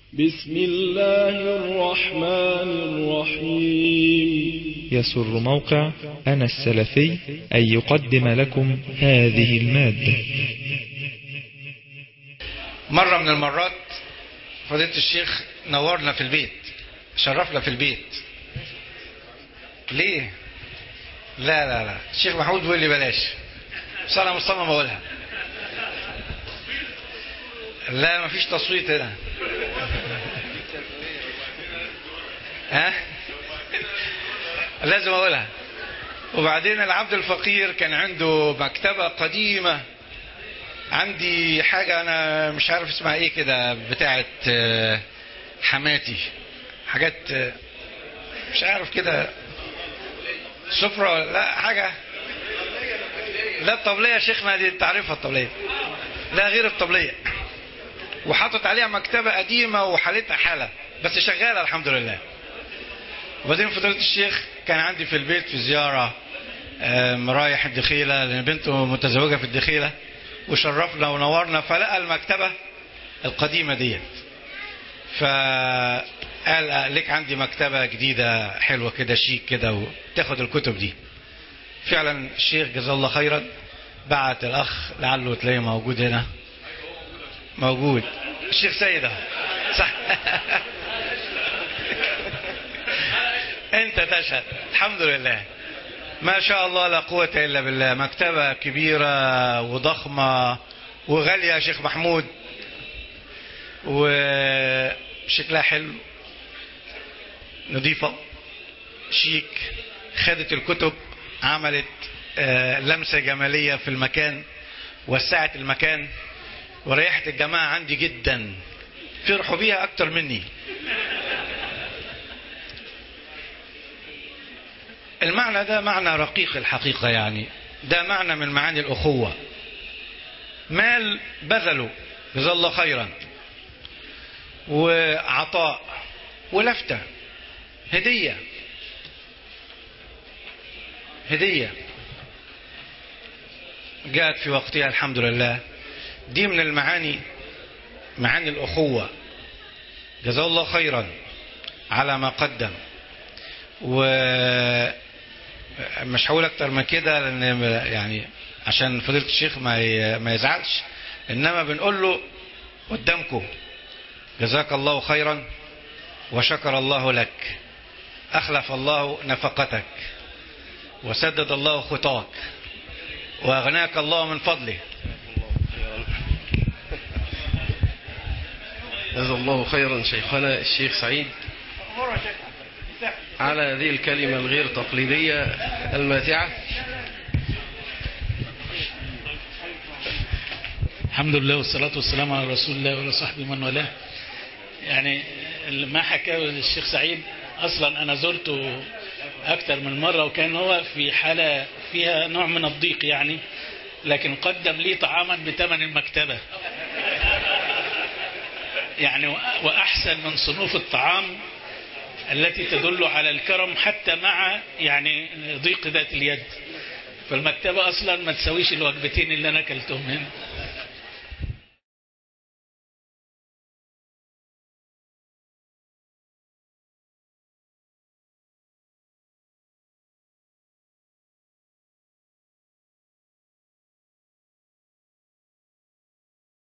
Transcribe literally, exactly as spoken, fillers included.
بسم الله الرحمن الرحيم. يسر موقع أنا السلفي أن يقدم لكم هذه المادة. مرة من المرات فضيلة الشيخ نورنا في البيت، شرفنا في البيت. ليه؟ لا لا لا الشيخ محمود بيقول لي بلاش، بس أنا مصمم أقولها. لا مفيش تصويت هنا. ها؟ لازم أقولها. وبعدين العبد الفقير كان عنده مكتبة قديمة، عندي حاجة أنا مش عارف اسمها إيه كده، بتاعت حماتي، حاجات مش عارف كده، سفرة لا حاجة، لا الطبلية يا شيخنا دي انت عارفها الطبلية، لا غير الطبلية، وحطت عليها مكتبة قديمة وحالتها حالة بس شغالة الحمد لله. وبعدين فضيلة الشيخ كان عندي في البيت في زيارة رايح الدخيلة لأن بنته متزوجة في الدخيلة، وشرفنا ونورنا فلقى المكتبة القديمة ديت، فقال لك عندي مكتبة جديدة حلوة كده شيك كده وتاخد الكتب دي. فعلا الشيخ جزاه الله خيرا بعت الأخ لعله تلاقيه موجود هنا، موجود الشيخ سيدة صح. انت تشهد الحمد لله ما شاء الله لا قوة الا بالله. مكتبة كبيرة وضخمة وغالية يا شيخ محمود، وشكلها حلو نظيفة شيك، خدت الكتب عملت لمسة جمالية في المكان، وسعت المكان وريحت الجماعة عندي جدا، فرحوا بيها اكتر مني. المعنى ده معنى رقيق الحقيقة، يعني ده معنى من معاني الأخوة. مال بذلوا جزاه الله خيرا، وعطاء ولفتة، هدية هدية جاءت في وقتها الحمد لله. دي من المعاني، معاني الأخوة. جزاه الله خيرا على ما قدم. ومش هقول اكتر من كده لان يعني عشان فضيلة الشيخ ما ما يزعلش، انما بنقول له قدامكم جزاك الله خيرا وشكر الله لك، اخلف الله نفقتك وسدد الله خطاك واغناك الله من فضله. جزا الله خيرا شيخنا الشيخ سعيد على هذه الكلمة الغير تقليدية الماتعة. الحمد لله والصلاة والسلام على رسول الله وعلى صحبه من والاه. يعني ما حكاه الشيخ سعيد أصلا أنا زرته أكثر من مرة، وكان هو في حالة فيها نوع من الضيق يعني، لكن قدم لي طعاما بثمن المكتبة يعني، وأحسن من صنوف الطعام التي تدل على الكرم حتى مع يعني ضيق ذات اليد. فالمكتبة أصلا ما تسويش الوجبتين اللي أنا أكلتهم هنا.